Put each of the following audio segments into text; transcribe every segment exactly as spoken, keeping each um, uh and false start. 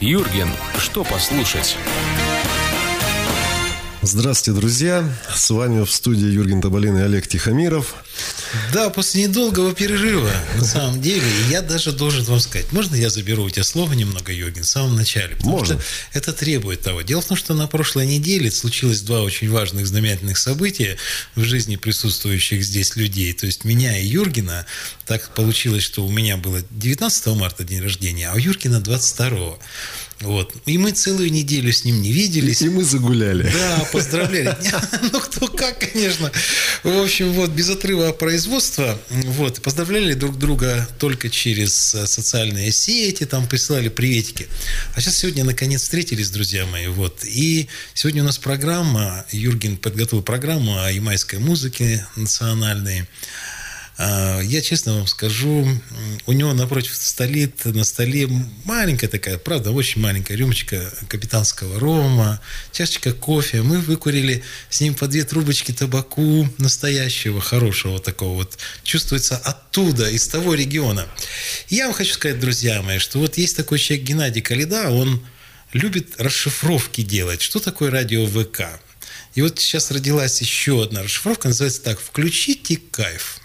Юрген, что послушать? Здравствуйте, друзья. С вами в студии Юрген Табалин и Олег Тихомиров. Да, после недолгого перерыва, на самом деле, я даже должен вам сказать, можно я заберу у тебя слово немного, Юрген, в самом начале? Потому можно. Что это требует того. Дело в том, что на прошлой неделе случилось два очень важных, знаменательных события в жизни присутствующих здесь людей. То есть меня и Юргена. Так получилось, что у меня было девятнадцатого марта день рождения, а у Юргена двадцать второго. Вот. И мы целую неделю с ним не виделись. И мы загуляли. Да, поздравляли. Ну, кто как, конечно. В общем, вот, без отрыва производства. Вот, поздравляли друг друга только через социальные сети, там присылали приветики. А сейчас сегодня, наконец, встретились, друзья мои. Вот. И сегодня у нас программа, Юрген подготовил программу о ямайской музыке национальной. Я честно вам скажу, у него напротив стоит на столе маленькая такая, правда, очень маленькая рюмочка капитанского рома, чашечка кофе. Мы выкурили с ним по две трубочки табаку настоящего, хорошего такого вот. Чувствуется оттуда, из того региона. И я вам хочу сказать, друзья мои, что вот есть такой человек Геннадий Калида, он любит расшифровки делать. Что такое радио ВК? И вот сейчас родилась еще одна расшифровка, называется так: «Включите кайф».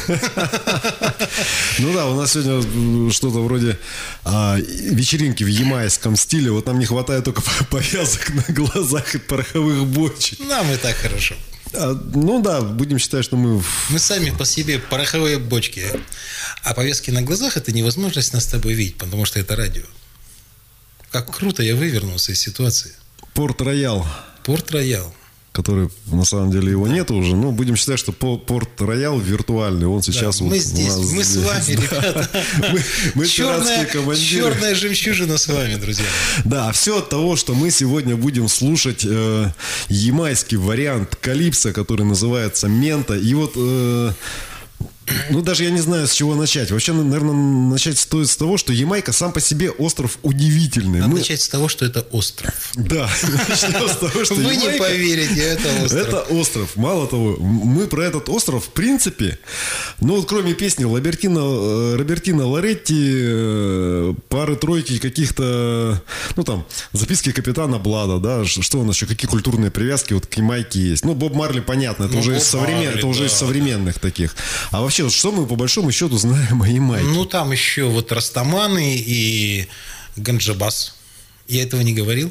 Ну да, у нас сегодня что-то вроде а, вечеринки в ямайском стиле. Вот нам не хватает только повязок на глазах и пороховых бочек. Нам и так хорошо. А, ну да, будем считать, что мы... Мы сами по себе пороховые бочки. А повязки на глазах – это невозможность нас с тобой видеть, потому что это радио. Как круто я вывернулся из ситуации. Порт-Роял. Порт-Роял. Который, на самом деле, его нету уже. Но будем считать, что Порт-Роял виртуальный. Он сейчас да, вот мы здесь, у нас мы с вами, здесь, ребята. Да. Мы, мы черная, командиры. черная жемчужина с вами, друзья. Да, все от того, что мы сегодня будем слушать э, ямайский вариант калипсо, который называется «Мента». И вот... Э, Ну, даже я не знаю, с чего начать. Вообще, наверное, начать стоит с того, что Ямайка сам по себе остров удивительный. Надо Мы... начать с того, что это остров. Да, начнем с того, что Вы Ямайка... не поверите, это остров. Это остров. Мало того, мы про этот остров, в принципе, ну, вот кроме песни Робертино, Робертино Лоретти, пары-тройки каких-то, ну, там, записки капитана Блада, да, что у нас еще, какие культурные привязки вот к Ямайке есть. Ну, Боб Марли, понятно, это ну, уже, Боб из, современ... Марли, это уже да, из современных да. таких. А вообще, вот что мы по большому счету знаем о Ямайке? Ну, там еще вот Растаманы и Ганджабас. Я этого не говорил.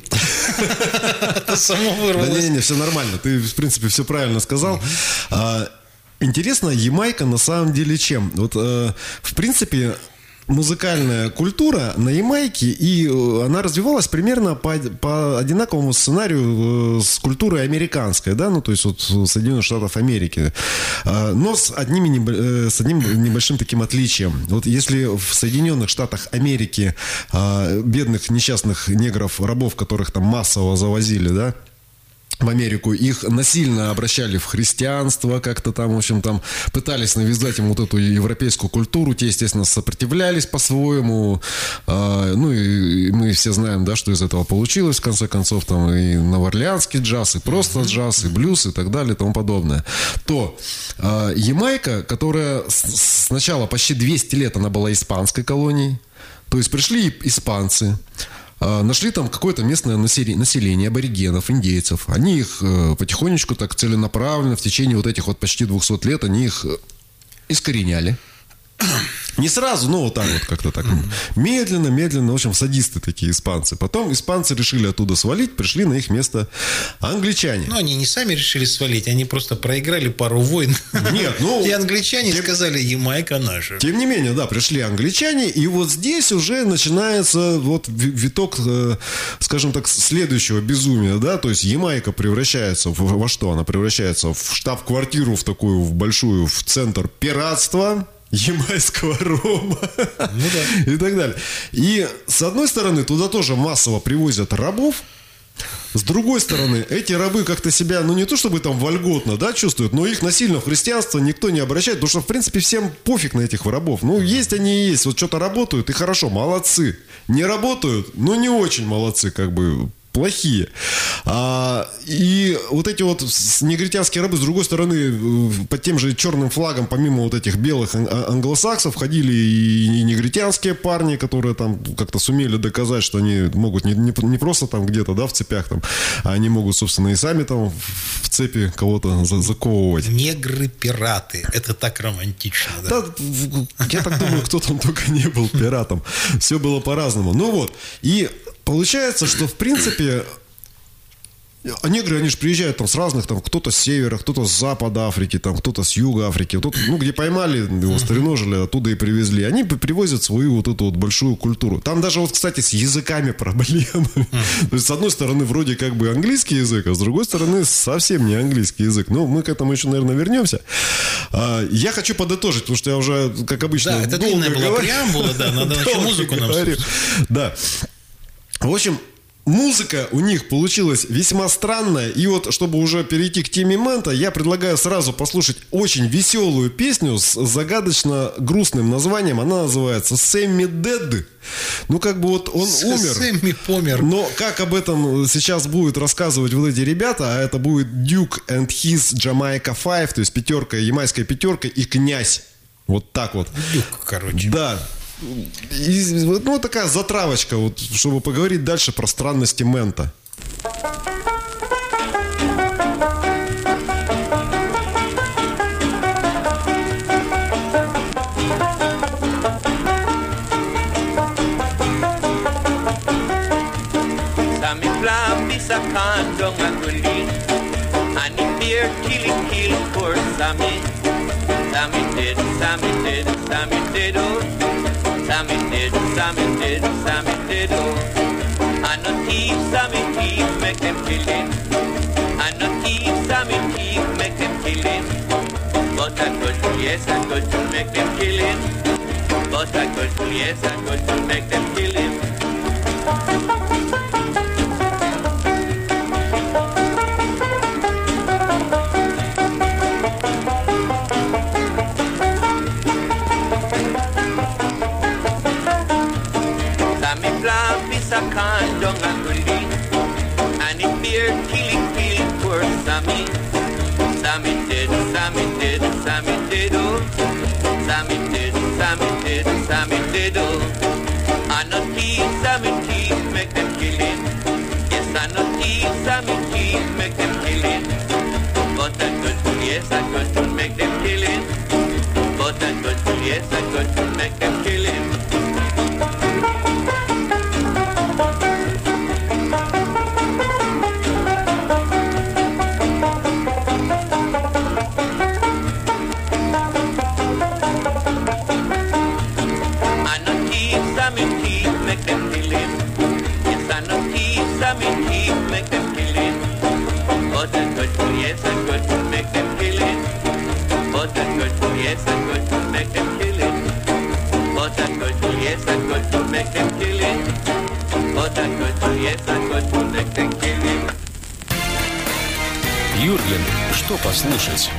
Это само вырвалось. Да не-не, все нормально. Ты, в принципе, все правильно сказал. Интересно, Ямайка на самом деле чем? Вот, в принципе... Музыкальная культура на Ямайке, и она развивалась примерно по, по одинаковому сценарию с культурой американской, да, ну, то есть вот Соединенных Штатов Америки, но с, одними, с одним небольшим таким отличием. Вот если в Соединенных Штатах Америки бедных несчастных негров, рабов, которых там массово завозили, да, в Америку, их насильно обращали в христианство, как-то там, в общем, там пытались навязать им вот эту европейскую культуру, те, естественно, сопротивлялись по-своему, а, ну и, и мы все знаем, да, что из этого получилось, в конце концов, там и новоорлеанский джаз, и просто джаз, и блюз, и так далее, и тому подобное. То а, Ямайка, которая с- сначала почти двести лет она была испанской колонией, то есть пришли испанцы, нашли там какое-то местное население, аборигенов, индейцев. Они их потихонечку, так целенаправленно, в течение вот этих вот почти двухсот лет, они их искореняли. Не сразу, но вот так вот как-то так. Медленно, медленно, в общем, садисты такие испанцы. Потом испанцы решили оттуда свалить, пришли на их место англичане. Ну, они не сами решили свалить, они просто проиграли пару войн. Нет, ну... И англичане тем, сказали: Ямайка наша. Тем не менее, да, пришли англичане, и вот здесь уже начинается вот виток, скажем так, следующего безумия, да, то есть Ямайка превращается в, во что? Она превращается в штаб-квартиру, в такую, в большую, в центр пиратства, ямайского рома, ну, да. и так далее. И с одной стороны, туда тоже массово привозят рабов. С другой стороны, эти рабы как-то себя, ну не то чтобы там вольготно, да, чувствуют, но их насильно в христианство никто не обращает, потому что, в принципе, всем пофиг на этих рабов. Ну, есть они и есть, вот что-то работают, и хорошо, молодцы. Не работают, ну не очень молодцы, как бы. плохие. А, и вот эти вот негритянские рабы, с другой стороны, под тем же черным флагом, помимо вот этих белых англосаксов, ходили и негритянские парни, которые там как-то сумели доказать, что они могут не, не, не просто там где-то, да, в цепях там, а они могут, собственно, и сами там в цепи кого-то заковывать. Негры-пираты. Это так романтично, да? Да, я так думаю, кто там только не был пиратом. Все было по-разному. Ну вот. И получается, что в принципе а негры, они же приезжают там с разных, там кто-то с севера, кто-то с запада Африки, там кто-то с юга Африки, кто-то, ну, где поймали, его стреножили, оттуда и привезли. Они привозят свою вот эту вот большую культуру. Там даже вот, кстати, с языками проблемы. То есть, с одной стороны, вроде как бы английский язык, а с другой стороны, совсем не английский язык. Ну, мы к этому еще, наверное, вернемся. Я хочу подытожить, потому что я уже, как обычно, да, это длинная была преамбула, да, надо еще музыку нам слушать. Да. В общем, музыка у них получилась весьма странная. И вот, чтобы уже перейти к теме Мента, я предлагаю сразу послушать очень веселую песню с загадочно грустным названием. Она называется «Сэмми Дэд». Ну, как бы вот он умер. Сэмми помер. Но как об этом сейчас будут рассказывать вот эти ребята, а это будет Duke and his Jamaica Five, то есть пятерка, ямайская пятерка и князь. Вот так вот. Дюк, короче. Да. И, ну, такая затравочка, вот, чтобы поговорить дальше про странности Мента. Sammy did, Sammy did, Sammy did, oh. And no thief, Sammy thief, make them kill him. And no thief, Sammy thief, make them kill him. But I could, yes, I could to make them kill him. But I could, yes, I could to make them kill him. A can down a gully, and if fear killing, killing poor Sammy. Sammy did, Sammy did, Sammy did, oh. Sammy did, Sammy did, Sammy did, oh. And no thief, Sammy thief, make them kill him. Yes, and no thief, Sammy thief, make them kill him. But I could, yes, I could make them kill him. But I could, yes, I could make them kill him. Юрген, что послушать?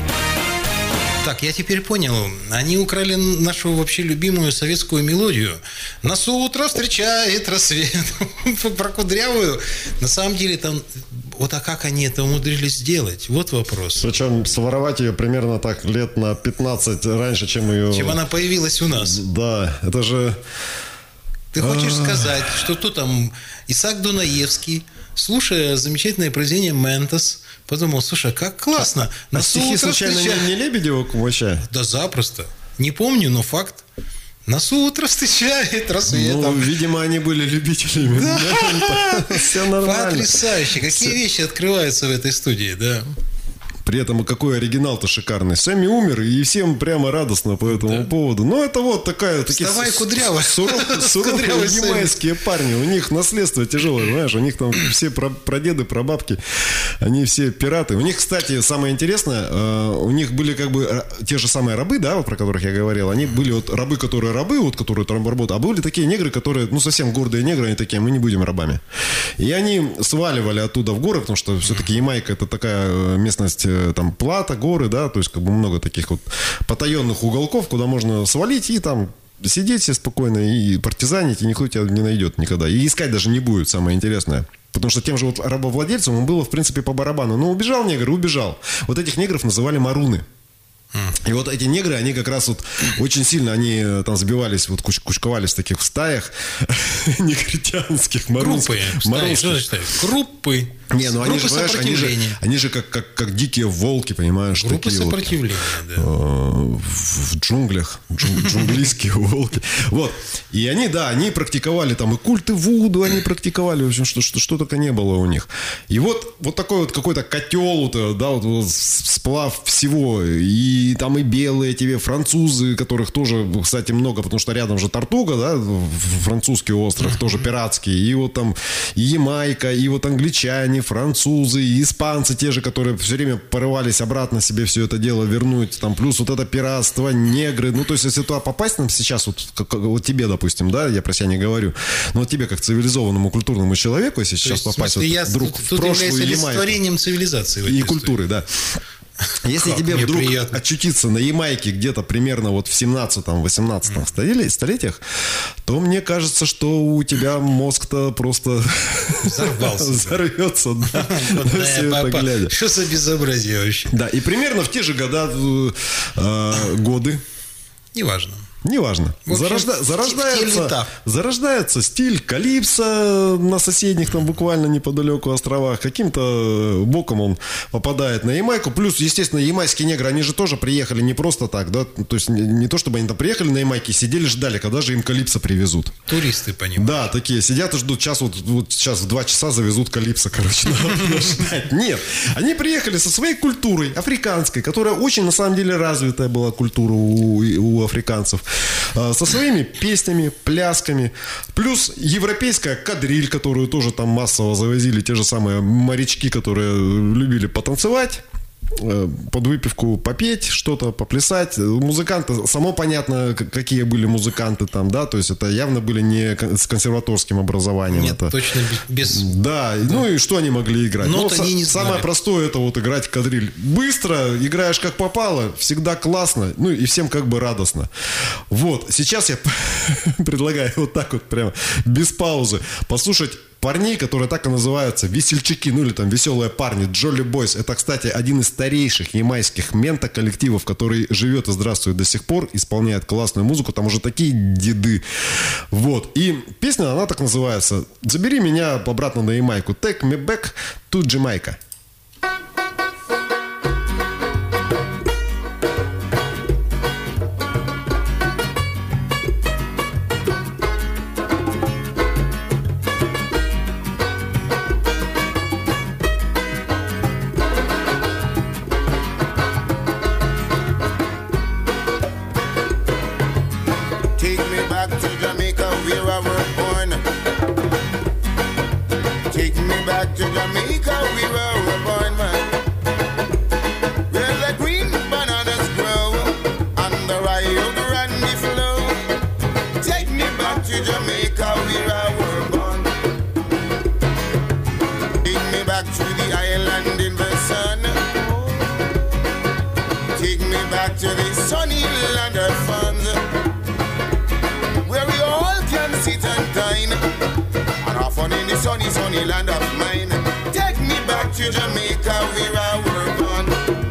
Так, я теперь понял. Они украли нашу вообще любимую советскую мелодию. Нас утро встречает рассвет. Про кудрявую. На самом деле там... Вот а как они это умудрились сделать? Вот вопрос. Причем своровать ее примерно так лет на пятнадцать раньше, чем ее... Чем она появилась у нас. Да, это же... Ты хочешь сказать, что тут там Исаак Дунаевский, слушая замечательное произведение «Ментос», подумал, слушай, как классно. А стихи случайно встреча... не, не Лебедева Кумача? Да запросто. Не помню, но факт. Нас утро встречает рассветом. Ну, видимо, они были любителями. Да. Все нормально. Потрясающе. Какие вещи открываются в этой студии, да. При этом какой оригинал-то шикарный. Сэмми умер, и всем прямо радостно по этому да. поводу. Но это вот такая... Вставай, кудрявый. Суровые ямайские парни. У них наследство тяжелое, знаешь. У них там все прадеды, прабабки. Они все пираты. У них, кстати, самое интересное, у них были как бы те же самые рабы, да, вот про которых я говорил. Они были вот рабы, которые рабы, вот которые там работают. А были такие негры, которые, ну, совсем гордые негры. Они такие, мы не будем рабами. И они сваливали оттуда в горы, потому что все-таки Ямайка — это такая местность... там Плата, горы, да, то есть как бы много таких вот потаенных уголков, куда можно свалить и там сидеть себе спокойно и партизанить, и никто тебя не найдет никогда. И искать даже не будет, самое интересное. Потому что тем же вот рабовладельцам он было, в принципе, по барабану. Но убежал негр, убежал. Вот этих негров называли маруны. И вот эти негры, они как раз вот очень сильно, они там сбивались, вот куч- кучковались в таких в стаях негритянских, марунских. Группы. Что значит? Группы. Не, ну они же, понимаешь, они же, они же как, как, как дикие волки, понимаешь? Группы сопротивления, вот, да. В, в джунглях, джун, джунглийские волки. Вот. И они, да, они практиковали там и культы вуду, они практиковали, в общем, что, что, что только не было у них. И вот, вот такой вот какой-то котел, да, вот, вот сплав всего. И там и белые тебе французы, которых тоже, кстати, много, потому что рядом же Тартуга, да, французский остров, тоже пиратский. И вот там и Ямайка, и вот англичане, французы, и испанцы те же, которые все время порывались обратно себе все это дело вернуть, там, плюс вот это пиратство, негры, ну, то есть, если туда попасть нам сейчас, вот, как, вот тебе, допустим, да, я про себя не говорю, но вот тебе, как цивилизованному культурному человеку, если сейчас есть, попасть в смысле, вот, я, вдруг тут, в тут прошлую является Ямайку. олицетворением цивилизации. И культуры, да. Если как тебе вдруг приятно. очутиться на Ямайке где-то примерно вот в семнадцатом-восемнадцатом mm. столетиях, то мне кажется, что у тебя мозг-то просто взорвался. Взорвется, да. Все это глядя. Что за безобразие вообще? Да, и примерно в те же года, годы. Неважно. Неважно. Общем, Зарожда... зарождается, зарождается стиль калипсо на соседних там буквально неподалеку островах. Каким-то боком он попадает на Ямайку. Плюс, естественно, ямайские негры, они же тоже приехали не просто так, да. То есть не, не то, чтобы они там приехали на Ямайке, сидели, ждали, когда же им калипсо привезут. Туристы, понимаешь. Да, такие сидят и ждут. Сейчас вот, вот сейчас в два часа завезут калипсо, короче. Нет. Они приехали со своей культурой африканской, которая очень, на самом деле, развитая была культура у, у африканцев. Со своими песнями, плясками. Плюс европейская кадриль, которую тоже там массово завозили. Те же самые морячки, которые любили потанцевать, под выпивку попеть, что-то поплясать. Музыканты, само понятно, какие были музыканты там, да, то есть это явно были не с консерваторским образованием. Нет, это... точно без... Да, да, ну и что они могли играть? Ну, ну, не самое простое это вот играть кадриль. Быстро, играешь как попало, всегда классно, ну и всем как бы радостно. Вот, сейчас я предлагаю вот так вот прямо без паузы послушать парней, которые так и называются весельчаки, ну или там веселые парни, Jolly Boys. Это, кстати, один из старейших ямайских мента-коллективов, который живет и здравствует до сих пор, исполняет классную музыку, там уже такие деды. Вот, и песня, она так называется «Забери меня обратно на Ямайку», «Take me back to Jamaica». Sunny, sunny land of mine. Take me back to Jamaica where I were born.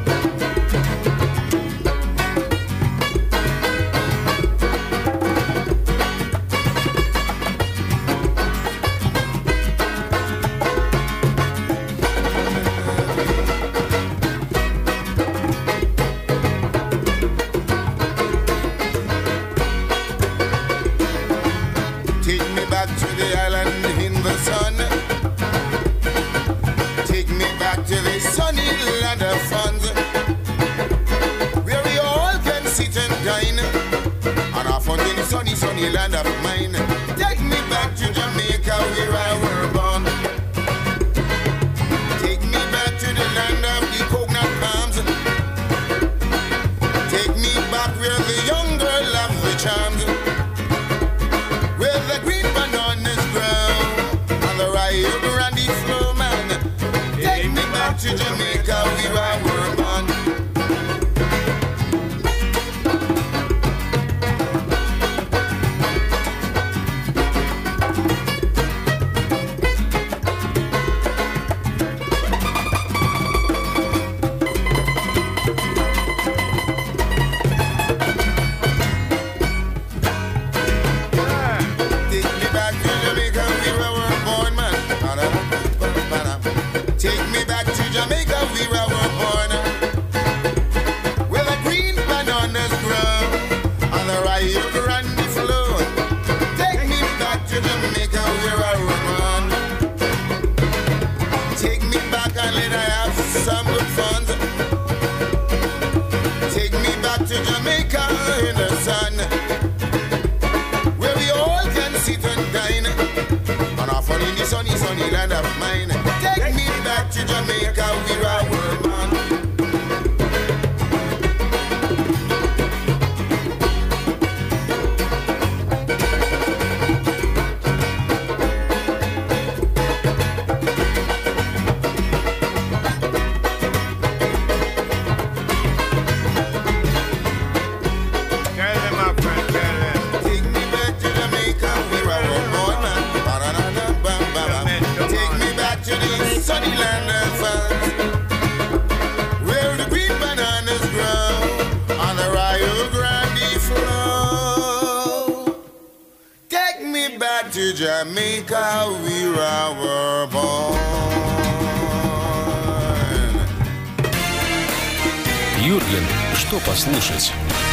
Take me back to the island in the sun. Take me back to the sunny land of fun, where we all can sit and dine on our fun in the sunny, sunny land of mine. Take me back to Jamaica where I were born. Take me back to the land of the coconut palms. Take me back where the young girl have the charms, where the green bananas grow on the Rio Grande flow, man. Take me back to Jamaica where I were born. sunny, sunny land of mine. Take me back to Jamaica, we're a world man. Sunny land of fun, where the green bananas grow on the Rio Grande flow. Take me back to Jamaica, where I were born. Юрген, что послушать?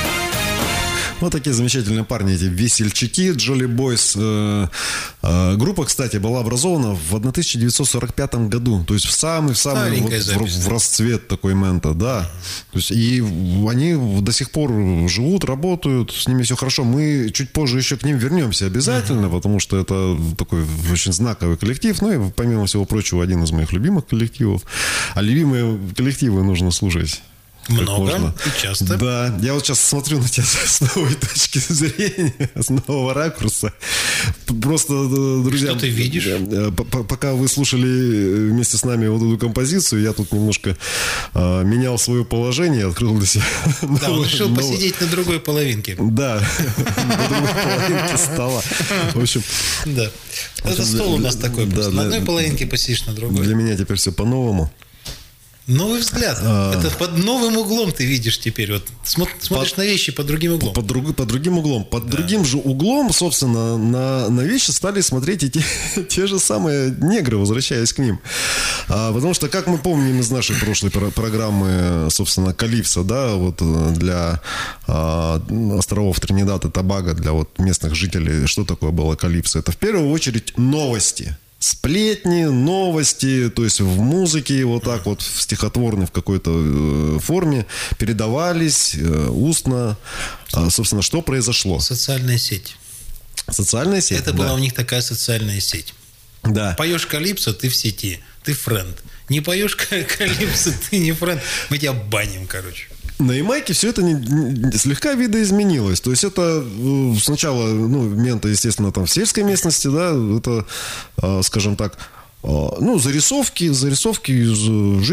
Вот такие замечательные парни, эти весельчаки, Jolly Boys. Э, э, группа, кстати, была образована в тысяча девятьсот сорок пятом году. То есть в самый, в самый вот, запись, в, да? в расцвет такой мента, да. То есть, и они до сих пор живут, работают, с ними все хорошо. Мы чуть позже еще к ним вернемся обязательно, uh-huh. потому что это такой очень знаковый коллектив. Ну и, помимо всего прочего, один из моих любимых коллективов. А любимые коллективы нужно слушать много можно. И часто. Да, я вот сейчас смотрю на тебя с новой точки зрения, с нового ракурса. Просто, друзья, что ты видишь? Пока вы слушали вместе с нами вот эту композицию, я тут немножко а, менял свое положение, открыл для себя. Да, он решил новый... посидеть на другой половинке. Да, на другой половинке стола. В общем, да. Это стол у нас такой просто. На одной половинке посидишь, на другой. Для меня теперь все по-новому. Новый взгляд. А... Это под новым углом ты видишь теперь. Вот смотришь под... на вещи под другим углом. Под, друг... под другим углом. Под да. другим же углом, собственно, на, на вещи стали смотреть и те, те же самые негры, возвращаясь к ним. А, потому что, как мы помним из нашей прошлой про- программы, собственно, Калипсо, да, вот для а, островов Тринидад и Тобаго, для вот местных жителей, что такое было Калипсо? Это в первую очередь новости. Сплетни, новости, то есть в музыке вот так вот в стихотворной в какой-то форме передавались устно. Собственно, что произошло? Социальная сеть. Социальная сеть. Это да. была у них такая социальная сеть. Да. Поешь Калипсо, ты в сети, ты френд. Не поешь Калипсо, ты не френд. Мы тебя баним, короче. На Ямайке все это не, не, слегка видоизменилось. То есть это сначала, ну, мента, естественно, там в сельской местности, да, это, э, скажем так, э, ну, зарисовки, зарисовки из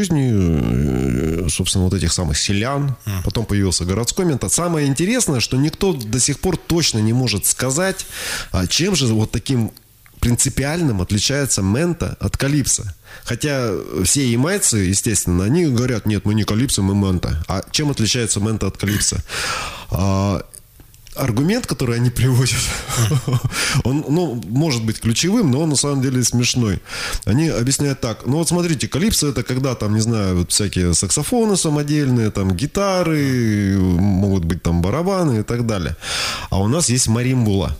жизни, собственно, вот этих самых селян. Mm. Потом появился городской мент. Самое интересное, что никто до сих пор точно не может сказать, чем же вот таким принципиальным отличается мента от калипсо. Хотя все ямайцы, естественно, они говорят, нет, мы не калипсо, мы мента. А чем отличается мента от калипсо? А, аргумент, который они приводят, он, ну, может быть ключевым, но он на самом деле смешной. Они объясняют так. Ну вот смотрите, калипсо это когда там, не знаю, вот всякие саксофоны самодельные, там гитары, могут быть там барабаны и так далее. А у нас есть маримбула.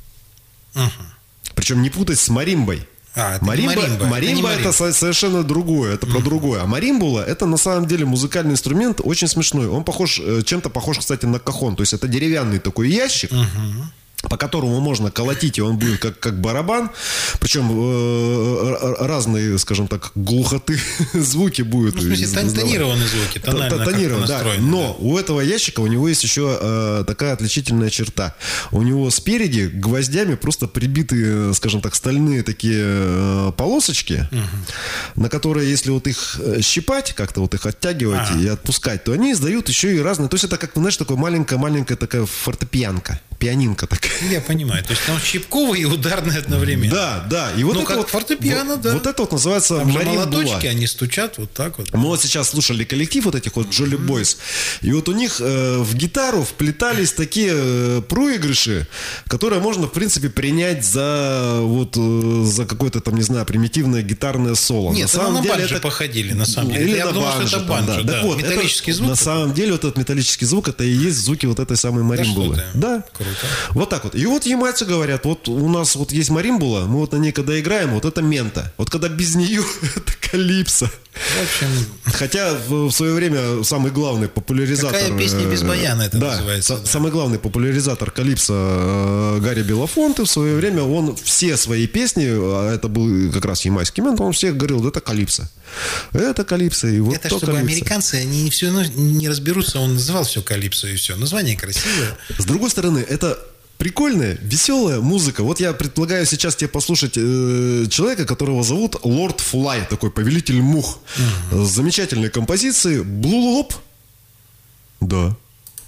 Причем не путать с маримбой. А, это маримба, маримба. маримба это, это совершенно другое, это mm. про другое. А маримбула это на самом деле музыкальный инструмент очень смешной. Он похож, чем-то похож, кстати, на кахон. То есть это деревянный такой ящик, uh-huh. по которому можно колотить, и он будет как, как барабан. Причем э, разные, скажем так, глухоты звуки будут. Ну, в смысле, тонированные звуки, тонально тонированные, да. настроены. Но да. у этого ящика у него есть еще э, такая отличительная черта. У него спереди гвоздями просто прибиты, скажем так, стальные такие э, полосочки, угу. на которые, если вот их щипать, как-то вот их оттягивать а. и отпускать, то они издают еще и разные. То есть это как, знаешь, такая маленькая-маленькая такая фортепианка. Пианинка такая. Я понимаю. То есть там щипковый и ударный одновременно. Да, да. И вот ну, это как вот, фортепиано, вот, да. Вот это вот называется там маримбула. Же молоточки, они стучат вот так вот. Мы вот сейчас слушали коллектив вот этих вот Jolly Boys. И вот у них э, в гитару вплетались такие э, проигрыши, которые можно, в принципе, принять за вот э, за какое-то там, не знаю, примитивное гитарное соло. Нет, на, самом на деле банджо это... походили, на самом деле. Или Я на думал, банджо, что это там, банджо, да. да. Вот, Металлический это, звук. На самом деле вот этот металлический звук, это и есть звуки вот этой самой маримбулы. Да, да. Круто. Вот так вот. И вот ямайцы говорят, вот у нас вот есть маримбула, мы вот на ней когда играем, вот это мента. Вот когда без нее, Калипсо. В общем... Хотя в, в свое время самый главный популяризатор... Какая песня без баяна это да, называется. С, да. Самый главный популяризатор Калипсо э, Гарри Белофонте в свое время, он все свои песни, а это был как раз ямайский мент, он всех говорил, да это Калипсо. Это Калипсо. И вот это то чтобы Калипсо. Американцы они не, все, не разберутся, он называл все Калипсо и все. Название красивое. С другой стороны, это... прикольная, веселая музыка. Вот я предлагаю сейчас тебе послушать э, человека, которого зовут Лорд Флай, такой повелитель мух. Uh-huh. С замечательной композицией Blue Lob. Да.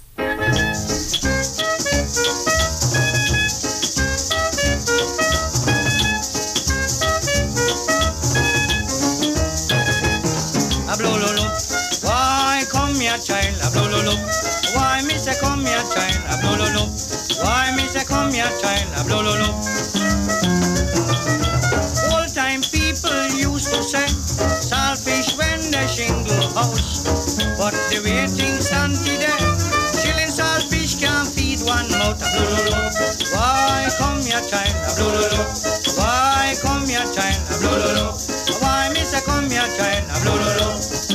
Why come here, child? A blue lulu. Why me say come here, child? A blue lulu. Why me say come here, child? A blue lulu. Old time people used to say saltfish when they shingle house, but the way things stand today, chilling saltfish can't feed one mouth. A blue lulu. Why come here, child? A blue lulu. Why come here, child? A blue lulu. Why me say come here, child? A blue lulu.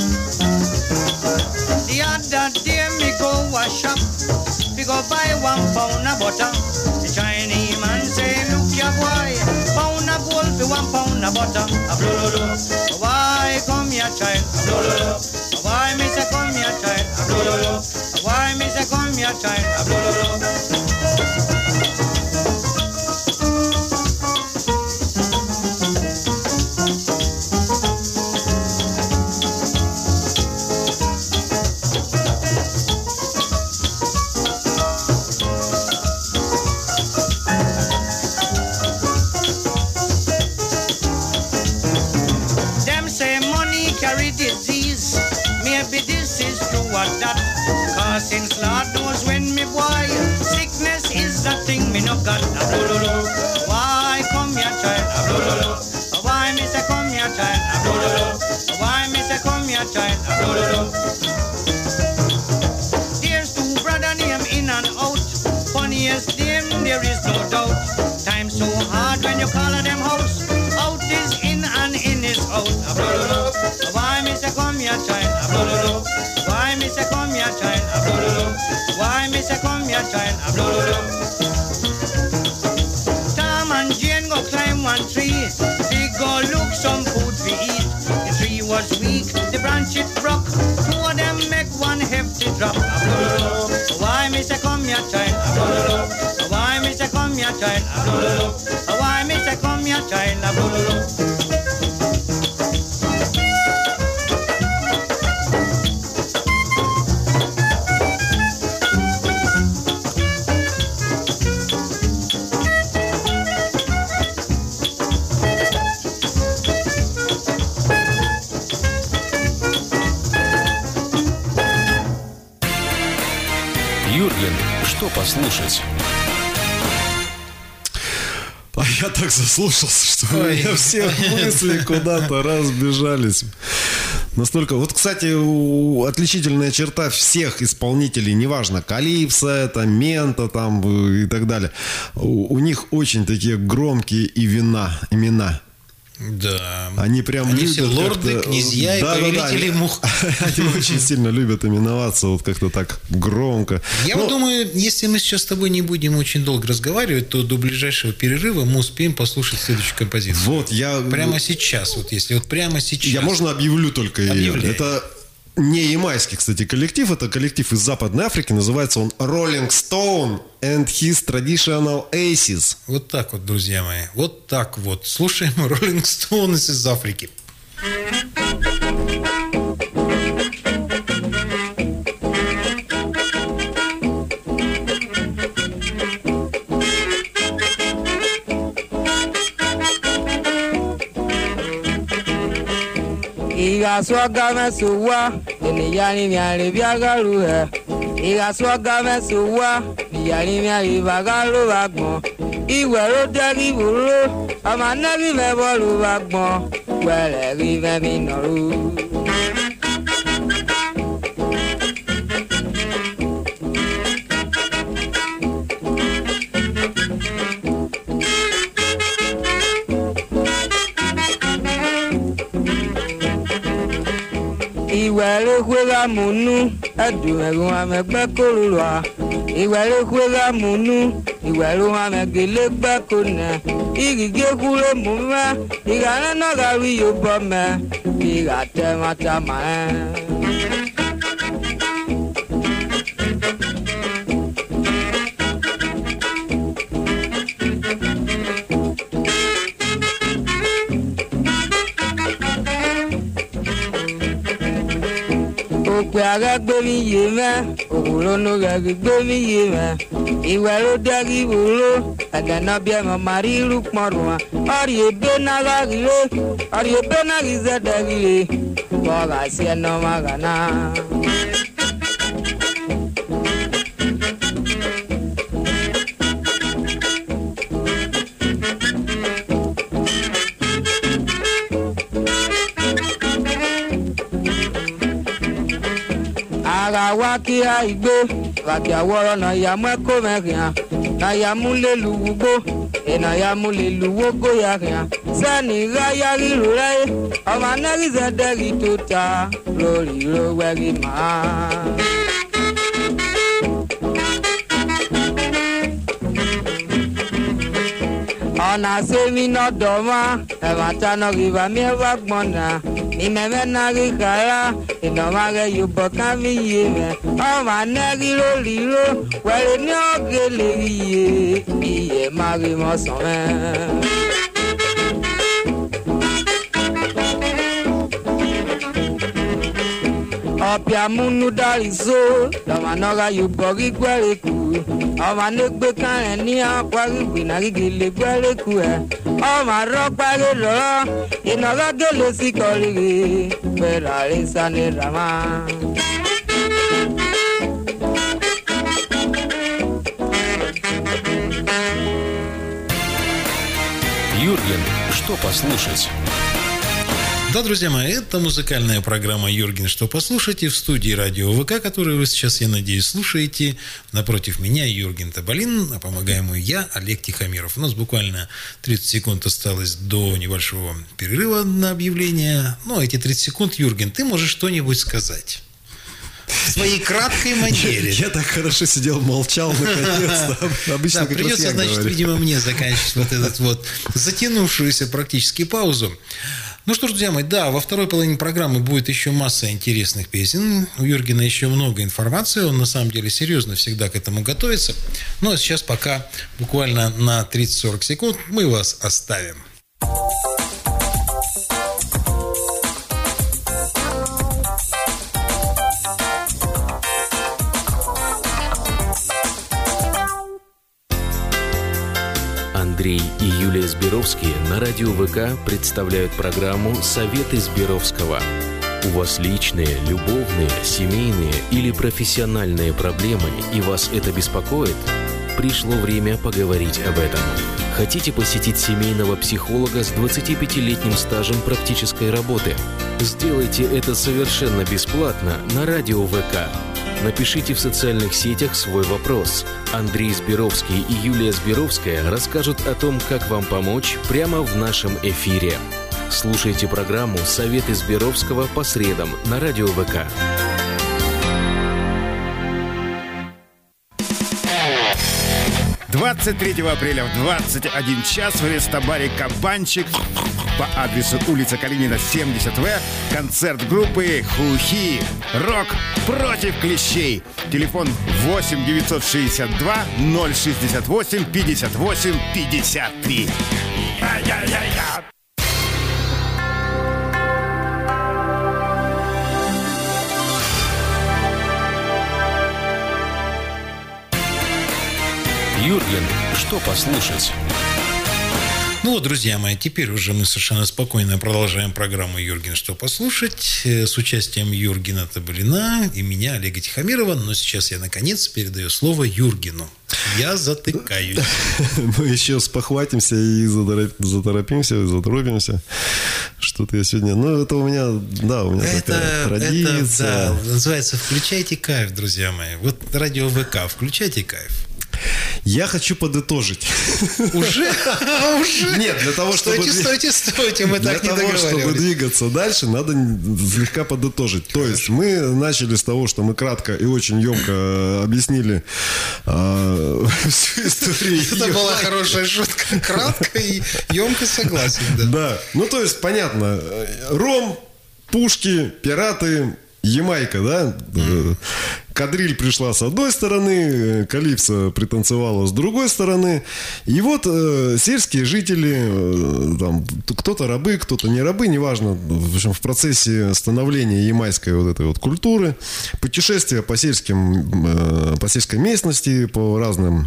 The other day me go a shop, we go buy one pound of butter. The Chinese man say, look ya boy, pound of gold for one pound of butter. A blue lulu. Why come here, child? A blue lulu. Why me say come here, child? A blue lulu. Why me say come here, child? A blue lulu. Since Lord knows when me boy, sickness is a thing me no got. A blue lulu. Why come here, child? A blue lulu. Why me say come here, child? A blue lulu. Why me say come here, child? A blue lulu. There's two brother name in and out. Funniest name there is no doubt. Time so hard when you call them house. Out is in and in is out. A blue lulu. Why me say come here, child? A blue lulu. Why me say come here, child? A blue lulu. Why me say come here, child? A blue lulu. Tom and Jane go climb one tree. They go look some food to eat. The tree was weak, the branch it broke. Two of them make one hefty drop. A blue lulu. Why me say come here, child? A blue lulu. Why me say come here, child? A blue lulu. Why me say come here, child? A blue lulu. Юрген, что послушать? А я так заслушался, что у Ой. меня все мысли куда-то разбежались. Настолько... Вот, кстати, у- отличительная черта всех исполнителей, неважно, Калипсо, это, Мента там и так далее, у, у них очень такие громкие имена. имена. Да. Они прям Они любят все лорды, как-то- князья и Да-да-да, повелители они- мух. Они очень сильно любят именоваться вот как-то так громко. Я Ну, вот думаю, если мы сейчас с тобой не будем очень долго разговаривать, то до ближайшего перерыва мы успеем послушать следующую композицию. Вот, я... Прямо сейчас, вот если вот прямо сейчас. Я, можно, объявлю только ее. Объявляй. Это не ямайский, кстати, коллектив. Это коллектив из Западной Африки. Называется он Rolling Stone and his Traditional Aces. Вот так вот, друзья мои. Вот так вот. Слушаем Rolling Stones из Африки. Igaswaga mesuwa, eniyani miari biagaru he. Igaswaga mesuwa, niyani miari bagaru bagbon. Iwero degi buru, amanagi mebolu bagbon. Wele rive minoru. ìwẹ̀rẹ̀ kwega múnú ẹ̀dùn ẹ̀rù àmẹ́gbẹ́ kórìíra ìwẹ̀rẹ̀ kwega múnú ìwẹ̀rù àmẹ́gẹ́lẹ́ gbẹ́ kó nẹ ìrìgé kúrò mú mẹ́ ìrànlẹ́ náà gàrí yóò bọ́ mẹ́ ìrà tẹ́ mọ́tà máa ẹ́. Òpè ààrẹ gbé mi yé mẹ́, òwúrọ̀ ló rẹ̀ gbé mi yé mẹ́. Ìwẹ̀ ló dẹ́rí wúró, ẹ̀gẹ̀ náà bí ẹ̀mọ̀ máa rí irú pọ̀rọ̀ wọn. Ọ̀rì ebé náà rà ríré, ọ̀rì ebé náà rí zẹ́dẹ̀ ríré. Bọ́ọ̀rà sí ẹ̀nà máa rà náà. Ara wa kí a ìgbé, wàkì àwọ̀rọ̀ náà yà mú ẹ̀kọ́ mẹ́rin hàn. Náà yà mú lè lu wúgbó, ìnà yà mú lè lu wógó yà rìn hàn. Sẹ́ni ráyà ríru rẹ̀, ọmọ anẹ́rì zẹ́dẹ̀rì tó ta lórí ro wẹ́rì máa. Ọ̀nà sẹ́mi náà dọ̀mọ́, ẹ̀wọ̀n àtànà rìbá mi ẹ̀ wá gbọ́n náà. Ìmẹ̀mẹ́ náà rí kàrá, ìnàmọ́ rẹ̀ yóò bọ̀ ká mi yé mẹ́. Ọmọ anẹ́rí ló rí ló, wẹ̀rẹ̀ ní ọ̀gẹ̀ lè rí iye, iye máa rí mọ́sàn mẹ́. Ọ̀pẹ̀ àmúnúdárí só, lọ́mọ náà yóò bọ̀ rí gbẹ́rẹ́ kù. Ọmọ anẹ́gbẹ́ kárẹ̀ ní àpárí gbìnà rígi lè gbẹ́rẹ́ kù ẹ̀. Ọmọ arọ́pàá lọ́rọ́, ìnáwó gèlè sí kọ́rìrì, pẹ̀lú àrísà ní ràmá. Юрген, что послушать? Да, друзья мои, это музыкальная программа «Юрген, что послушать» и в студии радио ВК, которую вы сейчас, я надеюсь, слушаете. Напротив меня Юрген Табалин, а помогаемый я, Олег Тихомиров. У нас буквально тридцать секунд осталось до небольшого перерыва на объявление. Ну, эти тридцать секунд, Юрген, ты можешь что-нибудь сказать? В своей краткой манере. Я так хорошо сидел, молчал, наконец-то. Обычно да, как придется, раз я значит, говорю. видимо, мне заканчивать вот эту вот затянувшуюся практически паузу. Ну что ж, друзья мои, да, во второй половине программы будет еще масса интересных песен. У Юргена еще много информации, он на самом деле серьезно всегда к этому готовится. Но сейчас пока буквально на тридцать-сорок секунд мы вас оставим. Андрей и Юлия Сберовские на радио ВК представляют программу «Советы Сберовского». У вас личные, любовные, семейные или профессиональные проблемы, и вас это беспокоит? Пришло время поговорить об этом. Хотите посетить семейного психолога с двадцатипятилетним стажем практической работы? Сделайте это совершенно бесплатно на радио ВК. Напишите в социальных сетях свой вопрос. Андрей Сберовский и Юлия Сберовская расскажут о том, как вам помочь прямо в нашем эфире. Слушайте программу «Советы Сберовского» по средам на радио ВК. двадцать третьего апреля в двадцать один час в рестобаре «Кабанчик» по адресу улица Калинина, семьдесят вэ концерт группы «Хухи». Рок против клещей. Телефон восемь девятьсот шестьдесят два ноль шестьдесят восемь пятьдесят восемь пятьдесят три. Я-я-я-я. Юрген, что послушать? Ну вот, друзья мои, теперь уже мы совершенно спокойно продолжаем программу «Юрген, что послушать» с участием Юргена Табалина и меня, Олега Тихомирова. Но сейчас я, наконец, передаю слово Юргену. Я затыкаюсь. Мы еще спохватимся и заторопимся, заторопимся. Что-то я сегодня... Ну, это у меня, да, у меня это, такая традиция. Это, да, называется «Включайте кайф», друзья мои. Вот радио ВК, включайте кайф. Я хочу подытожить. Уже? Уже? Нет, для того, чтобы... Стойте, стойте, стойте, мы так не Для того, чтобы договаривались. двигаться дальше, надо слегка подытожить. То есть мы начали с того, что мы кратко и очень емко объяснили э, всю историю. Это была хорошая шутка. Кратко и емко согласен. Да. Да. Ну, то есть, понятно. Ром, пушки, пираты, Ямайка, да? Mm. Кадриль пришла с одной стороны, Калипсо пританцевала с другой стороны. И вот э, сельские жители, э, там, кто-то рабы, кто-то не рабы, неважно, в общем, в процессе становления ямайской вот этой вот культуры, путешествия по сельским, э, по сельской местности, по разным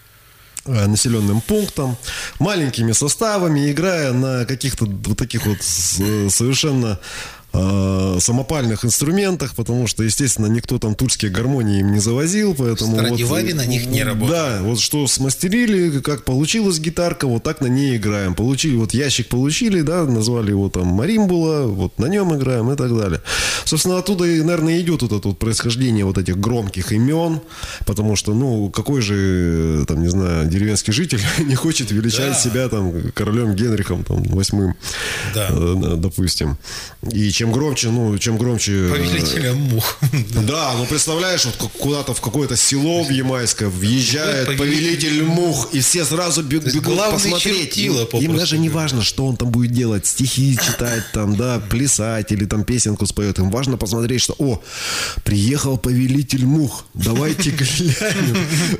населенным пунктам, маленькими составами, играя на каких-то вот таких вот совершенно э, самопальных инструментах, потому что, естественно, никто там тульские гармонии им не завозил, поэтому Страдивари вот, на них не работали. Да, вот что смастерили, как получилась гитарка, вот так на ней играем. Получили, вот ящик получили, да, назвали его там маримбула, вот на нем играем и так далее. Собственно, оттуда, наверное, идет вот это вот происхождение вот этих громких имен, потому что, ну, какой же, там, не знаю, деревенский житель не хочет величать да. себя там королем Генрихом там восьмым, да. допустим. И чем громче, ну, чем громче... Повелителя мух. Да, ну, представляешь, вот куда-то в какое-то село в Ямайское въезжает повелитель мух, и все сразу бег, бегут посмотреть. Им, им даже не важно, что он там будет делать, стихи читать, там, да, плясать или там песенку споет. Им важно посмотреть, что, о, приехал повелитель мух, давайте глянем.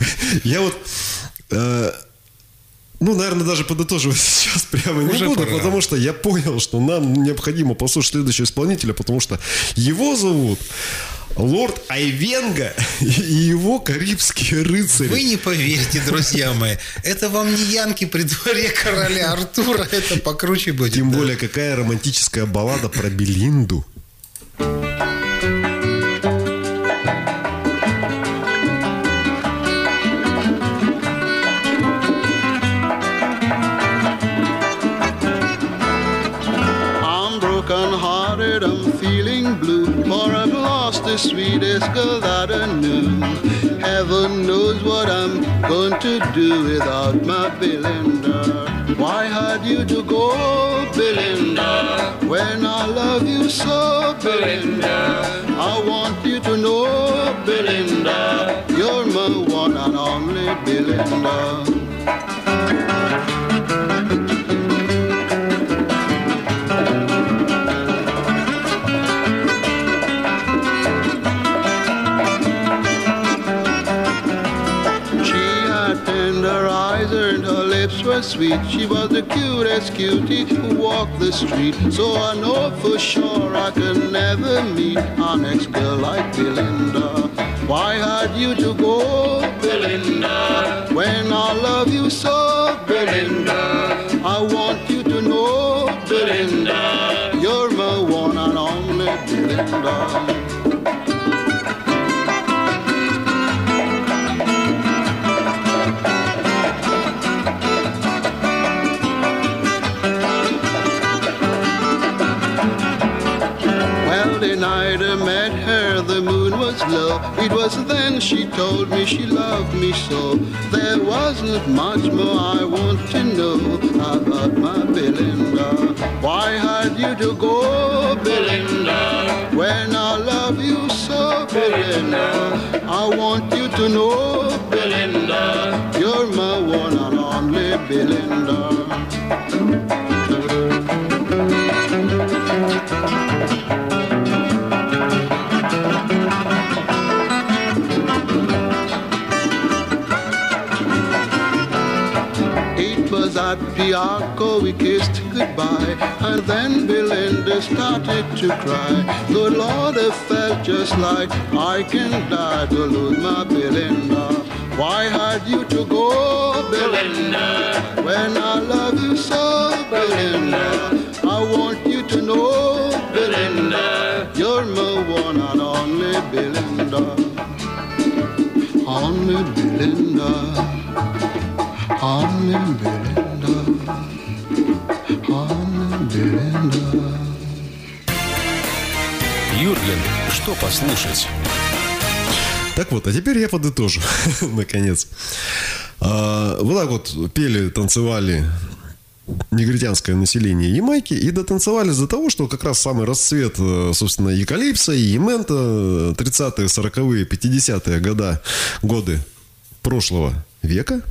Я вот... Э, ну, наверное, даже подытоживать сейчас прямо не Уже буду, пора. потому что я понял, что нам необходимо послушать следующего исполнителя, потому что его зовут Лорд Айвенго и его карибские рыцари. Вы не поверите, друзья мои. Это вам не янки при дворе короля Артура, это покруче будет. Тем да. более, какая романтическая баллада про Белинду. Hearted, I'm feeling blue, for I've lost the sweetest girl that I knew. Heaven knows what I'm going to do without my Belinda. Why had you to go, Belinda, when I love you so, Belinda? I want you to know, Belinda, you're my one and only Belinda. Was sweet, she was the cutest cutie who walked the street. So I know for sure I can never meet our next girl like Belinda. Why had you to go, Belinda, when I love you so, Belinda? I want you to know, Belinda, you're my one and only Belinda. The night I met her, the moon was low. It was then she told me she loved me so. There wasn't much more I want to know about my Belinda. Why had you to go, Belinda, when I love you so, Belinda? I want you to know, Belinda, you're my one and only Belinda. At Piarco we kissed goodbye, and then Belinda started to cry. Good Lord, I felt just like I can die to lose my Belinda. Why had you to go, Belinda, when I love you so, Belinda? I want you to know, Belinda, you're my one and only Belinda. Only Belinda, only Belinda. Юрген, что послушать? Так вот, а теперь я подытожу, наконец. А, вот так вот пели, танцевали негритянское население Ямайки и дотанцевались до того, что как раз самый расцвет, собственно, и калипсо, и емента, тридцатые, сороковые, пятидесятые года, годы прошлого века.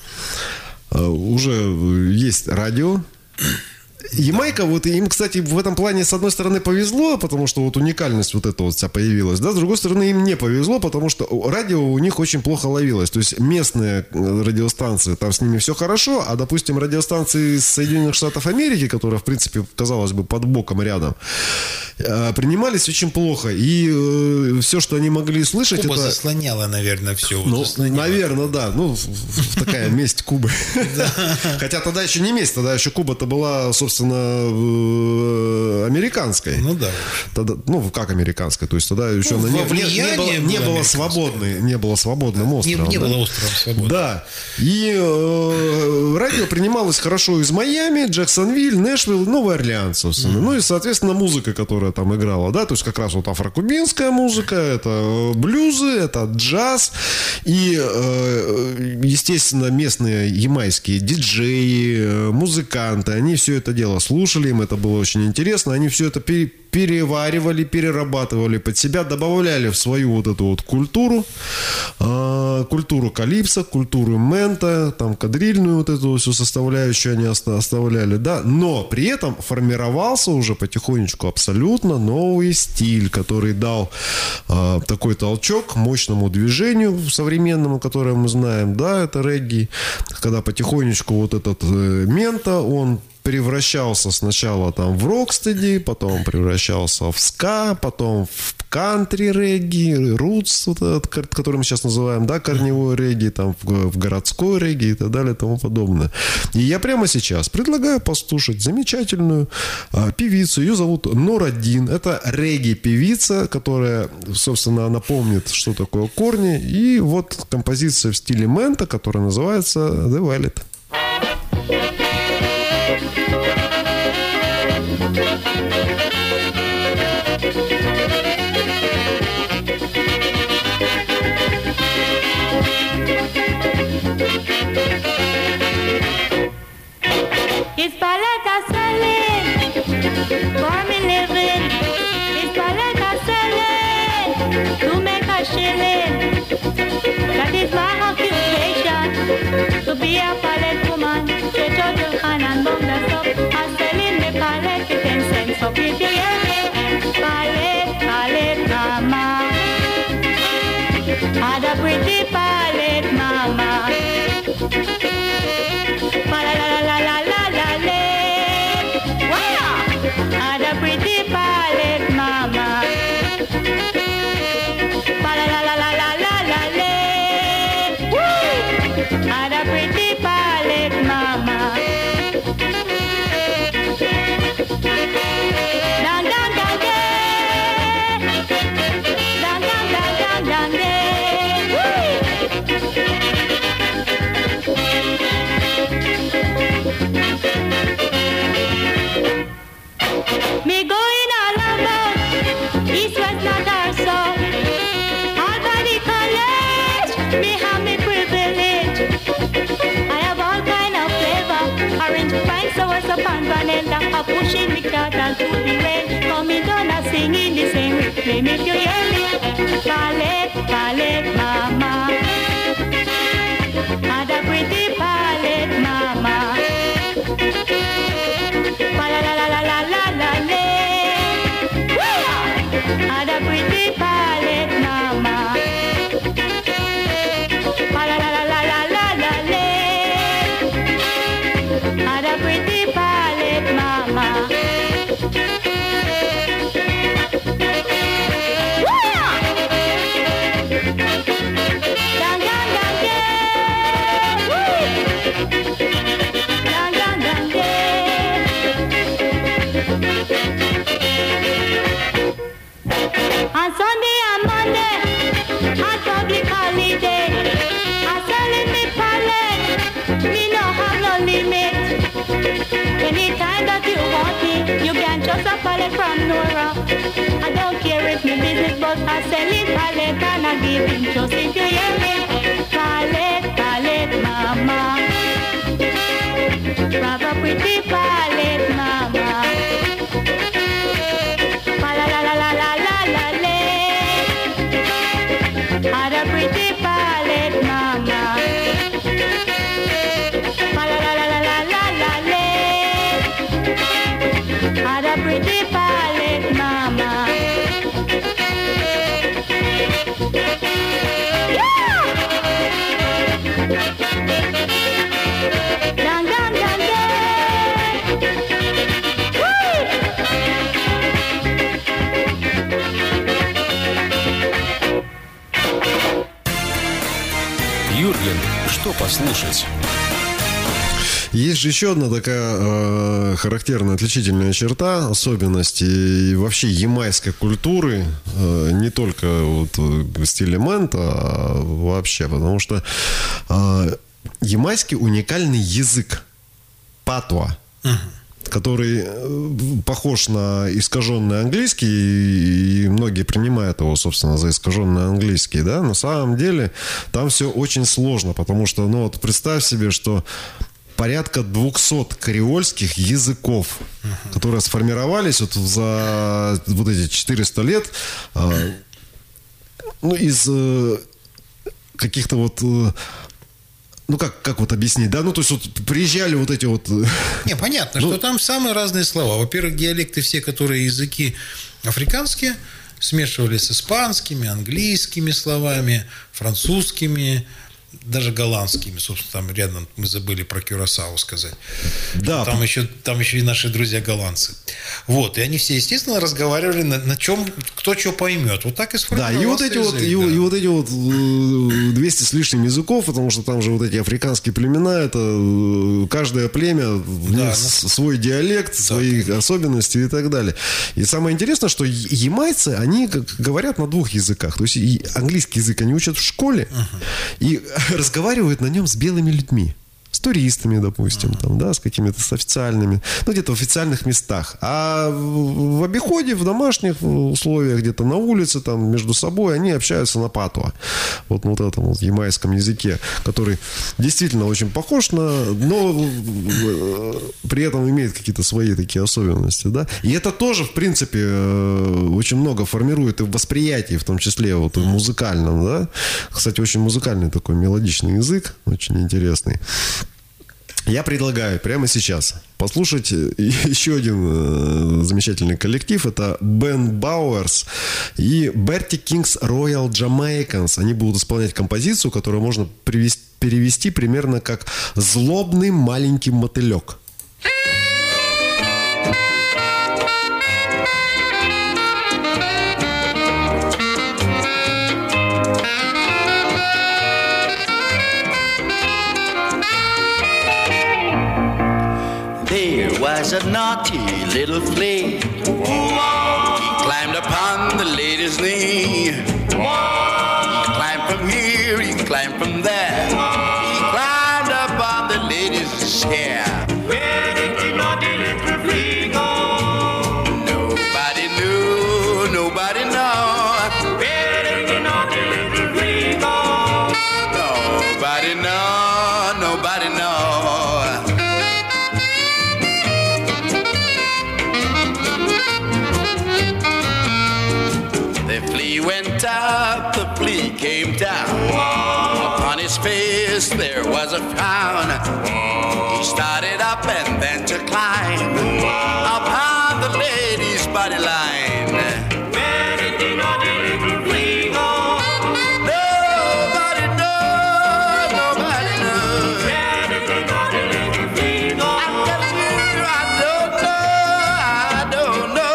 Угу. Уже есть радио. Ямайка, вот им, кстати, в этом плане, с одной стороны, повезло, потому что вот уникальность вот эта вот вся появилась, да, с другой стороны, им не повезло, потому что радио у них очень плохо ловилось, то есть местные радиостанции, там с ними все хорошо, а, допустим, радиостанции из Соединенных Штатов Америки, которые, в принципе, казалось бы, под боком рядом, принимались очень плохо, и э, все, что они могли слышать, Куба это... заслоняла, наверное, все. Ну, наверное, да, ну, такая месть Кубы. Хотя тогда еще не месть, тогда еще Куба-то была, собственно, американской. Ну да. Тогда, ну, как американской? То есть тогда еще ну, она не, не, не, было, не было свободной, не было свободным островом. Не, не да? было островом свободным. Да. И э, радио принималось хорошо из Майами, Джексонвиль, Нэшвилл, Новый Орлеан, собственно. Mm-hmm. Ну и, соответственно, музыка, которая там играла, да, то есть как раз вот афрокубинская музыка, это блюзы, это джаз. И, э, естественно, местные ямайские диджеи, музыканты, они все это дело слушали, им это было очень интересно, они все это пере, переваривали, перерабатывали под себя, добавляли в свою вот эту вот культуру, э, культуру калипсо, культуру мента, там кадрильную вот эту всю составляющую они оставляли, да, но при этом формировался уже потихонечку абсолютно новый стиль, который дал э, такой толчок мощному движению современному, которое мы знаем, да, это регги, когда потихонечку вот этот э, мента, он превращался сначала там в рокстеди, потом превращался в ска, потом в кантри-регги, рутс, вот этот, который мы сейчас называем, да, корневой регги, там в, в городской регги и так далее и тому подобное. И я прямо сейчас предлагаю послушать замечательную а, певицу, ее зовут Нора Дин. Это регги-певица, которая, собственно, она помнит, что такое корни, и вот композиция в стиле мента, которая называется The Violet. It's paleta selling for me living. It's paleta selling to make a shilling. That is my occupation, to be a palette woman. Stretch out your hand and bump the stuff. I'm selling the palette for ten cents. So if you hear me, palette, palette, mama. Had a pretty palette, mama. Had a pretty palette, mama. Pa la la la la la la la la. Woo! Had a pretty palette, mama. Dang dang dang dang. Dang dang dang dang dang dang. Woo! Me going all about east, west, north, or south. All by the college, me have me privilege. I have all kind of flavor, orange, pine, sour, so and vanilla. I'm pushing the cattle to the rain, coming down and singing the same refrain. If you hear me, palette, palette, mama. Had a pretty palette, mama. Pa la la la la la la la la. Had a pretty palette, mama. Pa la la la la la la la la. Had a pretty palette, mama. Dang dang dang dang. Dang dang dang dang. On Sunday and Monday, on public holiday, I'm selling me palette, me no have no limit. Anytime that you want it, you can just a palette from Nora. I don't care if me business, but I sell it palette and I give it just if you hear me. Palette, palette, ma. Have a pretty palette, mama. Pa la la la la la la la le. Had a pretty palette, mama. Pa la la la la la la la le. Had a pretty palette, mama. Dun, dun, dun, dun. Woo! Юрген, что послушать? Есть же еще одна такая э, характерная отличительная черта, особенность и вообще ямайской культуры, э, не только вот в стиле мента, а вообще, потому что э, ямайский уникальный язык патуа, который похож на искаженный английский, и многие принимают его, собственно, за искаженный английский, да, на самом деле там все очень сложно, потому что, ну вот представь себе, что порядка двухсот креольских языков, uh-huh. которые сформировались вот за вот эти четыреста лет, э, ну, из э, каких-то вот... Э, ну, как, как вот объяснить, да? Ну, то есть, вот приезжали вот эти вот... Не, понятно, ну, что там самые разные слова. Во-первых, диалекты все, которые языки африканские, смешивались с испанскими, английскими словами, французскими, даже голландскими, собственно, там рядом мы забыли про Кюрасау сказать. Да. Там еще, там еще и наши друзья голландцы. Вот, и они все, естественно, разговаривали на, на чем, кто что поймет. Вот так и сформировался. Да, и вот эти язык, вот, и, да. и вот эти вот двести с лишним языков, потому что там же вот эти африканские племена, это каждое племя, в Да, них ну, свой диалект, да, свои да. особенности и так далее. И самое интересное, что ямайцы, они как говорят на двух языках. То есть и английский язык они учат в школе, uh-huh. и разговаривают на нем с белыми людьми. С туристами, допустим, uh-huh. там, да, с какими-то с официальными, ну, где-то в официальных местах. А в, в обиходе, в домашних условиях, где-то на улице, там, между собой, они общаются на патуа. Вот на вот этом вот ямайском языке, который действительно очень похож на, но при этом имеет какие-то свои такие особенности, да. И это тоже, в принципе, очень много формирует и в восприятии, в том числе вот в музыкальном, да. Кстати, очень музыкальный такой мелодичный язык, очень интересный. Я предлагаю прямо сейчас послушать еще один замечательный коллектив. Это Ben Bowers и Bertie King's Royal Jamaicans. Они будут исполнять композицию, которую можно привести, перевести примерно как «Злобный маленький мотылек». Was a naughty little flea. He climbed upon the lady's knee. He climbed from here, he climbed from there. He climbed up on the lady's chair. Where did the naughty little flea go? Nobody knew, nobody know. Where did the naughty little flea go? Nobody know, nobody know. He went up, the flea came down. Upon his face there was a frown. He started up and then to climb upon the lady's body line. Where did the naughty little flea go? Nobody knows, nobody knows. Where did the naughty little flea go? I tell you, I don't know, I don't know.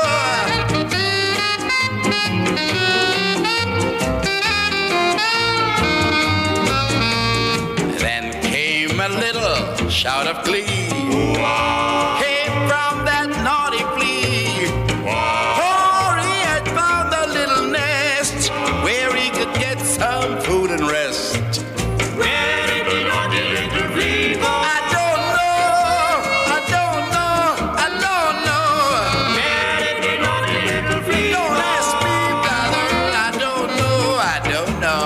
A little shout of glee came from that naughty flea. For he had found a little nest where he could get some food and rest. Where did the naughty little flea go? I don't know, I don't know, I don't know. Where did the naughty little flea go? Don't ask me, brother, I don't know, I don't know.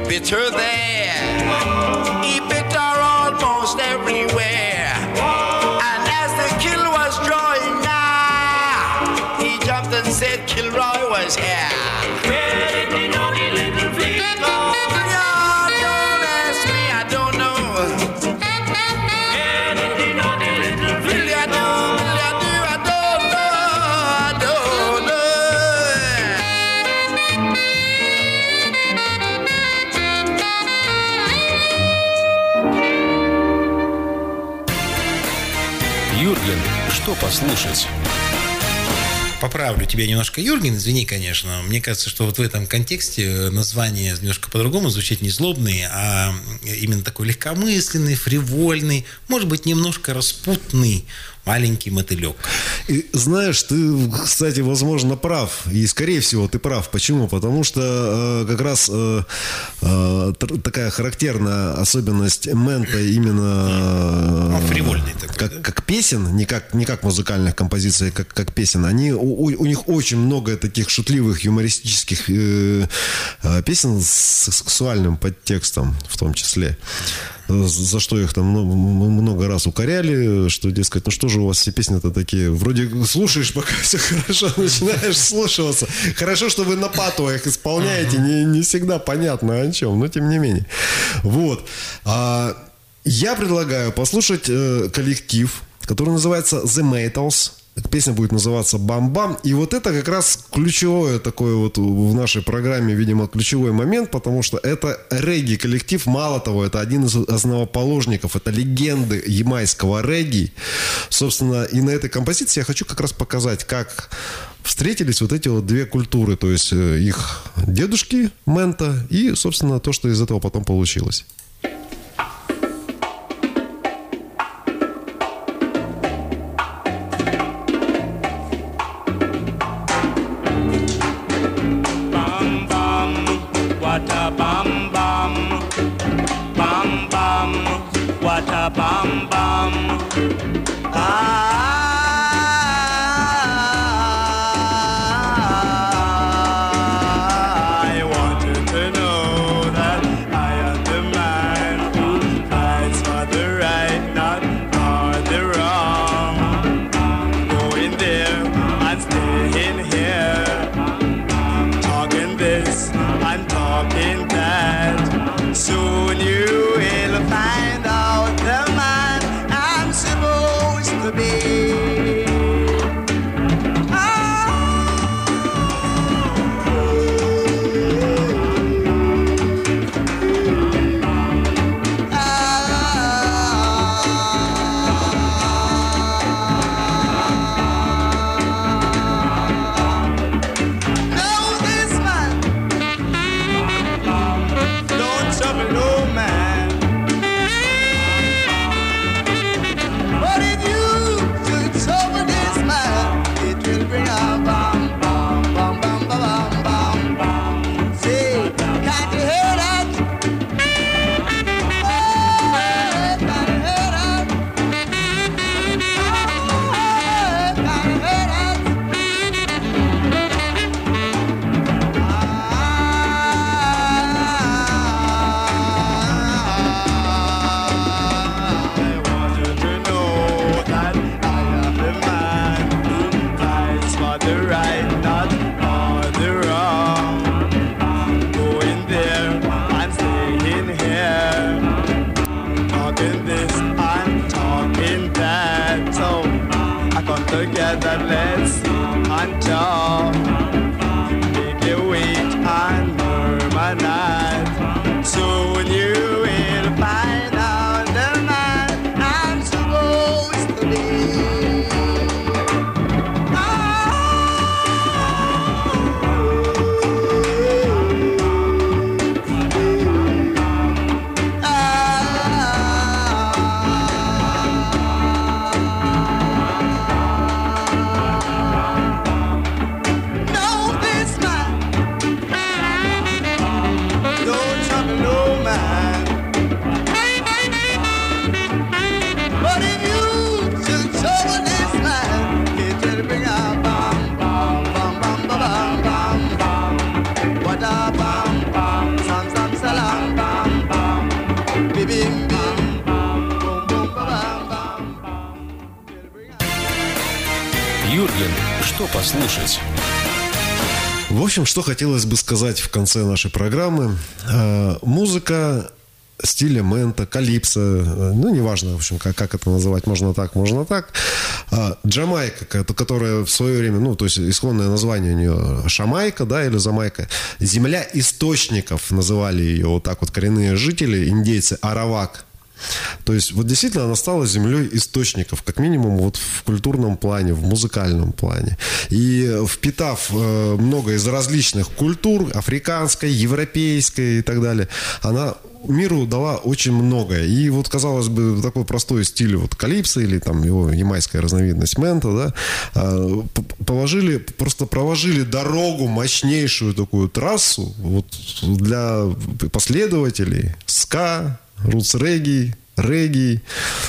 bit her there. He bit her almost everywhere. And as the kill was drawing nigh, he jumped and said Kilroy was here. Where did he know the little flea go? Yeah, don't ask me, I don't know. Where did he know the little flea go? I don't, I do, I don't know, I don't know. Юрген, что послушать? Поправлю тебя немножко, Юрген, извини, конечно. Мне кажется, что вот в этом контексте название немножко по-другому звучит, не злобный, а именно такой легкомысленный, фривольный, может быть, немножко распутный маленький мотылек. И знаешь, ты, кстати, возможно, прав. И, скорее всего, ты прав. Почему? Потому что э, как раз э, э, такая характерная особенность Мента именно э, фривольный такой, как, да? как песен, не как, не как музыкальных композиций, как, как песен. Они, у, у них очень много таких шутливых, юмористических э, э, песен с сексуальным подтекстом в том числе. За что их там много, много раз укоряли, что, дескать, ну что же у вас все песни-то такие, вроде слушаешь, пока все хорошо, начинаешь слушаться. Хорошо, что вы на пату их исполняете, не, не всегда понятно о чем, но тем не менее. Вот. А, я предлагаю послушать э, коллектив, который называется The Metals. Песня будет называться «Бам-бам». И вот это как раз ключевое такое вот в нашей программе, видимо, ключевой момент, потому что это регги-коллектив. Мало того, это один из основоположников, это легенды ямайского регги. Собственно, и на этой композиции я хочу как раз показать, как встретились вот эти вот две культуры. То есть их дедушки Мента и, собственно, то, что из этого потом получилось. Bam bam, I want you to know that I am the man who fights for the right, not for the wrong. Going there and staying here, talking this and talking that. Soon you will find out the man I'm supposed to be. Together, let's sit and talk. Make you wait and murmur. Soon you will find out the man I'm supposed to be. что послушать? В общем, что хотелось бы сказать в конце нашей программы. Э, музыка стиля мента, калипсо, ну, неважно, в общем, как, как это называть, можно так, можно так. А, Джамайка, которая в свое время, ну, то есть исходное название у нее Шамайка, да, или Замайка. Земля источников называли ее вот так вот коренные жители, индейцы, Аравак. То есть вот действительно она стала землей источников, как минимум вот в культурном плане, в музыкальном плане. И впитав э, много из различных культур, африканской, европейской и так далее, она миру дала очень многое. И вот, казалось бы, такой простой стиль вот калипсо или там его ямайская разновидность мента, да, э, положили, просто проложили дорогу, мощнейшую такую трассу вот для последователей ска, рутс-регги, регги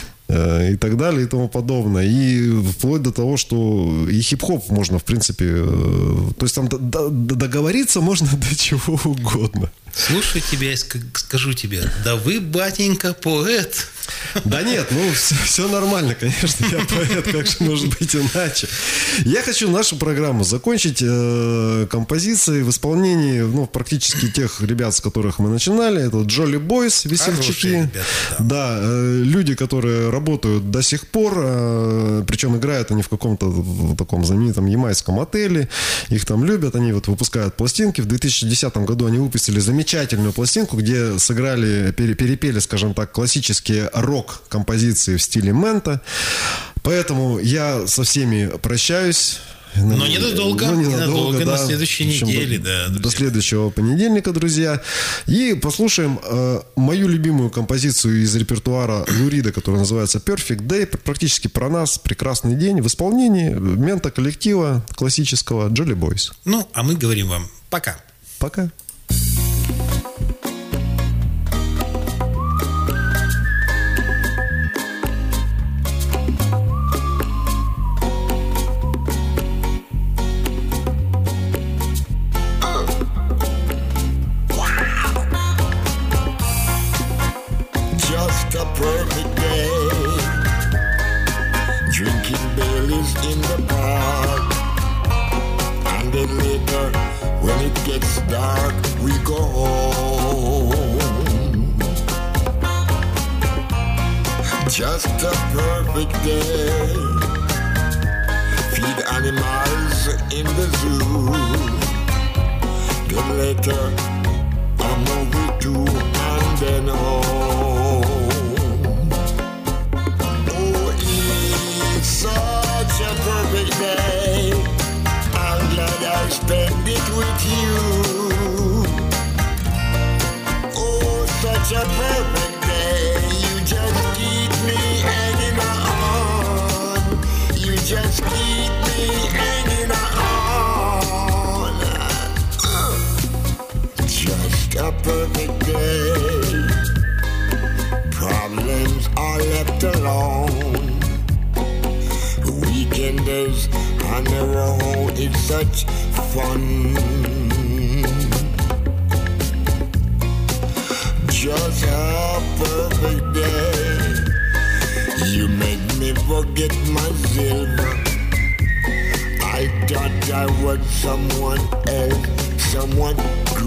э, и так далее и тому подобное. И вплоть до того, что и хип-хоп можно, в принципе, э, то есть там д- д- договориться можно до чего угодно. Слушай тебя и скажу тебе, да вы, батенька, поэт. Да нет, ну все, все нормально, конечно, я поэт, как же может быть иначе. Я хочу нашу программу закончить э, композицией в исполнении, ну, практически тех ребят, с которых мы начинали. Это Джоли Бойс, весельчаки. Ребята, да, да э, люди, которые работают до сих пор, э, причем играют они в каком-то в таком знаменитом ямайском отеле. Их там любят, они вот выпускают пластинки. В две тысячи десятом году они выпустили замечательную пластинку, где сыграли, перепели, скажем так, классические рок-композиции в стиле мента. Поэтому я со всеми прощаюсь. Но ненадолго, ну, ненадолго, да, на следующей неделе. До, да, до следующего понедельника, друзья. И послушаем э, мою любимую композицию из репертуара Лурида, которая называется Perfect Day. Практически про нас. Прекрасный день в исполнении мента коллектива классического Jolly Boys. Ну, а мы говорим вам пока. Пока. Just a perfect day. Feed animals in the zoo. Then later a movie too, and then home. Oh, it's such a perfect day. I'm glad I spent it with you. Oh, such a perfect day. You just keep me hanging on. You just keep me hanging on. Uh, just a perfect day. Problems are left alone. Weekenders on the road, it's such fun. Just a perfect day. You made me forget my silver. I thought I was someone else, someone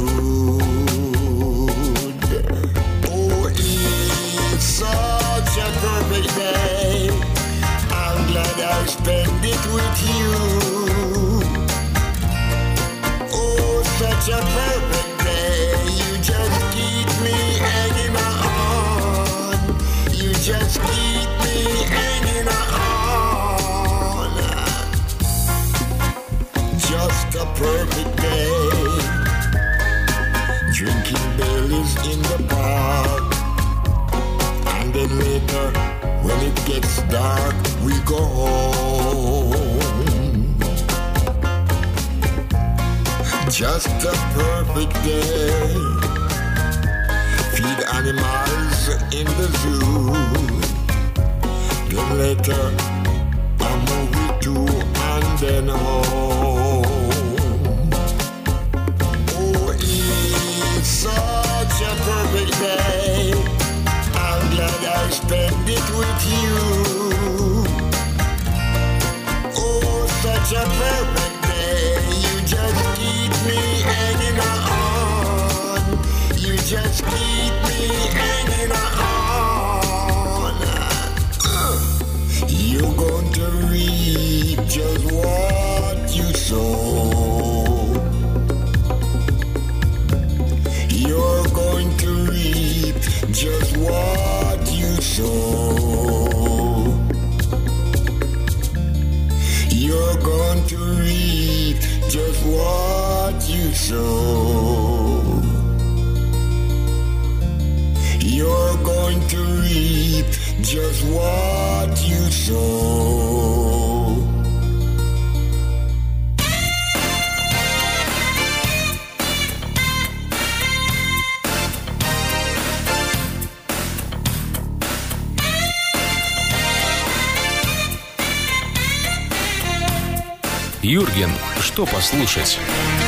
good. Oh, it's such a perfect day. I'm glad I spent it with you. Oh, such a perfect day. You just keep me hanging on. You just keep me hanging on. Just a perfect day. Drinking Baileys in the park. And then later, when it gets dark, we go home. Just a perfect day. Feed animals in the zoo. Then later a movie too, and then home. Oh, it's such a perfect day. I'm glad I spent it with you. Oh, such a perfect you sow, you're going to reap just what you sow. Юрген, что послушать?